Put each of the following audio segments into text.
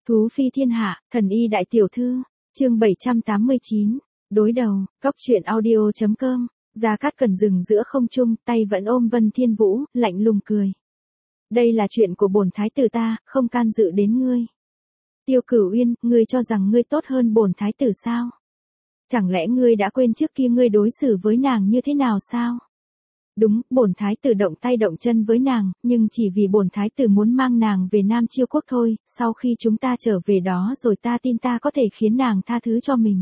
Thú phi thiên hạ, thần y đại tiểu thư, chương 789, đối đầu, góc truyện audio.com, Gia Cát Cẩn dừng giữa không trung, tay vẫn ôm Vân Thiên Vũ, lạnh lùng cười. Đây là chuyện của bổn thái tử ta, không can dự đến ngươi. Tiêu Cửu Uyên, ngươi cho rằng ngươi tốt hơn bổn thái tử sao? Chẳng lẽ ngươi đã quên trước kia ngươi đối xử với nàng như thế nào sao? Đúng, bổn thái tử động tay động chân với nàng, nhưng chỉ vì bổn thái tử muốn mang nàng về Nam Chiêu quốc thôi, sau khi chúng ta trở về đó rồi ta tin ta có thể khiến nàng tha thứ cho mình.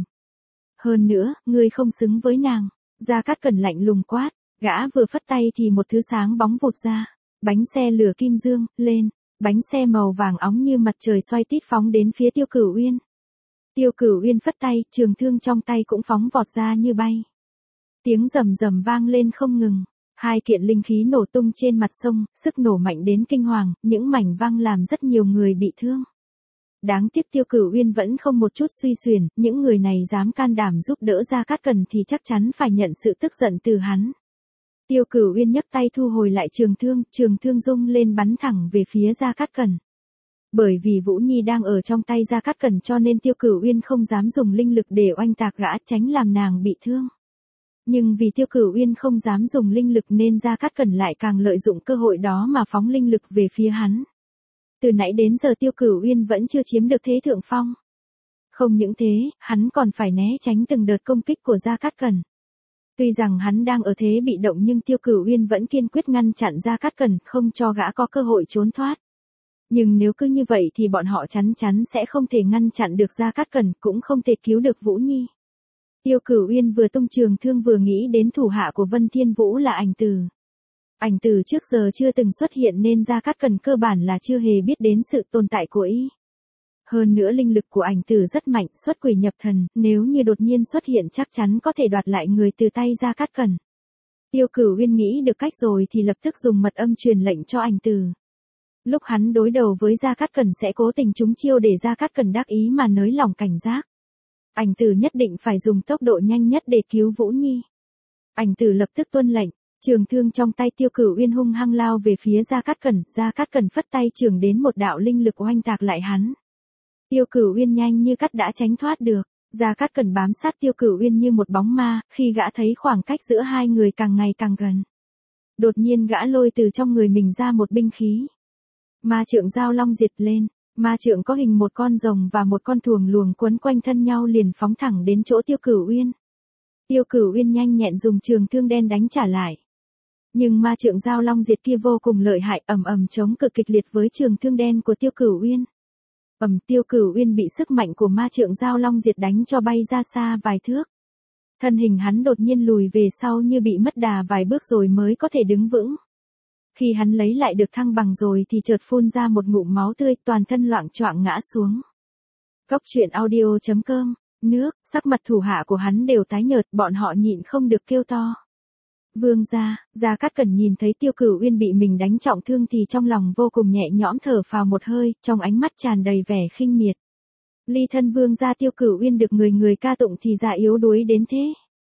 Hơn nữa, ngươi không xứng với nàng. Gia Cát Cẩn lạnh lùng quát, gã vừa phất tay thì một thứ sáng bóng vụt ra. Bánh xe lửa kim dương, lên, bánh xe màu vàng óng như mặt trời xoay tít phóng đến phía Tiêu Cửu Uyên. Tiêu Cửu Uyên phất tay, trường thương trong tay cũng phóng vọt ra như bay. Tiếng rầm rầm vang lên không ngừng. Hai kiện linh khí nổ tung trên mặt sông, sức nổ mạnh đến kinh hoàng, những mảnh văng làm rất nhiều người bị thương. Đáng tiếc Tiêu Cửu Uyên vẫn không một chút suy xuyển, những người này dám can đảm giúp đỡ Gia Cát Cẩn thì chắc chắn phải nhận sự tức giận từ hắn. Tiêu Cửu Uyên nhấc tay thu hồi lại trường thương rung lên bắn thẳng về phía Gia Cát Cẩn. Bởi vì Vũ Nhi đang ở trong tay Gia Cát Cẩn cho nên Tiêu Cửu Uyên không dám dùng linh lực để oanh tạc gã, tránh làm nàng bị thương. Nhưng vì Tiêu Cửu Uyên không dám dùng linh lực nên Gia Cát Cẩn lại càng lợi dụng cơ hội đó mà phóng linh lực về phía hắn. Từ nãy đến giờ Tiêu Cửu Uyên vẫn chưa chiếm được thế thượng phong. Không những thế, hắn còn phải né tránh từng đợt công kích của Gia Cát Cẩn. Tuy rằng hắn đang ở thế bị động nhưng Tiêu Cửu Uyên vẫn kiên quyết ngăn chặn Gia Cát Cẩn, không cho gã có cơ hội trốn thoát. Nhưng nếu cứ như vậy thì bọn họ chắn chắn sẽ không thể ngăn chặn được Gia Cát Cẩn, cũng không thể cứu được Vũ Nhi. Tiêu Cửu Uyên vừa tung trường thương vừa nghĩ đến thủ hạ của Vân Thiên Vũ là Ảnh Tử. Ảnh Tử trước giờ chưa từng xuất hiện nên Gia Cát Cẩn cơ bản là chưa hề biết đến sự tồn tại của y. Hơn nữa linh lực của Ảnh Tử rất mạnh, xuất quỷ nhập thần, nếu như đột nhiên xuất hiện chắc chắn có thể đoạt lại người từ tay Gia Cát Cẩn. Tiêu Cửu Uyên nghĩ được cách rồi thì lập tức dùng mật âm truyền lệnh cho Ảnh Tử. Lúc hắn đối đầu với Gia Cát Cẩn sẽ cố tình trúng chiêu để Gia Cát Cẩn đắc ý mà nới lỏng cảnh giác. Ảnh Tử nhất định phải dùng tốc độ nhanh nhất để cứu Vũ Nhi. Ảnh Tử lập tức tuân lệnh, trường thương trong tay Tiêu Cửu Uyên hung hăng lao về phía Gia Cát Cẩn phất tay trường đến một đạo linh lực oanh tạc lại hắn. Tiêu Cửu Uyên nhanh như cắt đã tránh thoát được, Gia Cát Cẩn bám sát Tiêu Cửu Uyên như một bóng ma, khi gã thấy khoảng cách giữa hai người càng ngày càng gần. Đột nhiên gã lôi từ trong người mình ra một binh khí. Ma trượng giao long diệt lên. Ma trượng có hình một con rồng và một con thuồng luồng quấn quanh thân nhau liền phóng thẳng đến chỗ Tiêu Cửu Uyên. Tiêu Cửu Uyên nhanh nhẹn dùng trường thương đen đánh trả lại. Nhưng ma trượng giao long diệt kia vô cùng lợi hại, ầm ầm chống cự kịch liệt với trường thương đen của Tiêu Cửu Uyên. Tiêu Cửu Uyên bị sức mạnh của ma trượng giao long diệt đánh cho bay ra xa vài thước. Thân hình hắn đột nhiên lùi về sau như bị mất đà vài bước rồi mới có thể đứng vững. Khi hắn lấy lại được thăng bằng rồi thì chợt phun ra một ngụm máu tươi, toàn thân loạng choạng ngã xuống. Góc truyện audio.com, nước, sắc mặt thủ hạ của hắn đều tái nhợt, bọn họ nhịn không được kêu to. Vương gia, Gia Cát Cẩn nhìn thấy Tiêu Cửu Uyên bị mình đánh trọng thương thì trong lòng vô cùng nhẹ nhõm thở phào một hơi, trong ánh mắt tràn đầy vẻ khinh miệt. Ly thân vương gia Tiêu Cửu Uyên được người ca tụng thì già yếu đuối đến thế.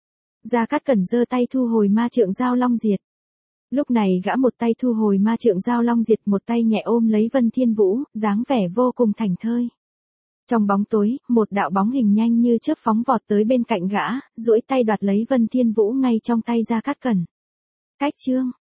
Gia Cát Cẩn giơ tay thu hồi ma trượng giao long diệt. Lúc này gã một tay thu hồi ma trượng giao long diệt, một tay nhẹ ôm lấy Vân Thiên Vũ, dáng vẻ vô cùng thảnh thơi. Trong bóng tối, một đạo bóng hình nhanh như chớp phóng vọt tới bên cạnh gã, duỗi tay đoạt lấy Vân Thiên Vũ ngay trong tay Gia Cát Cẩn. Cách chương,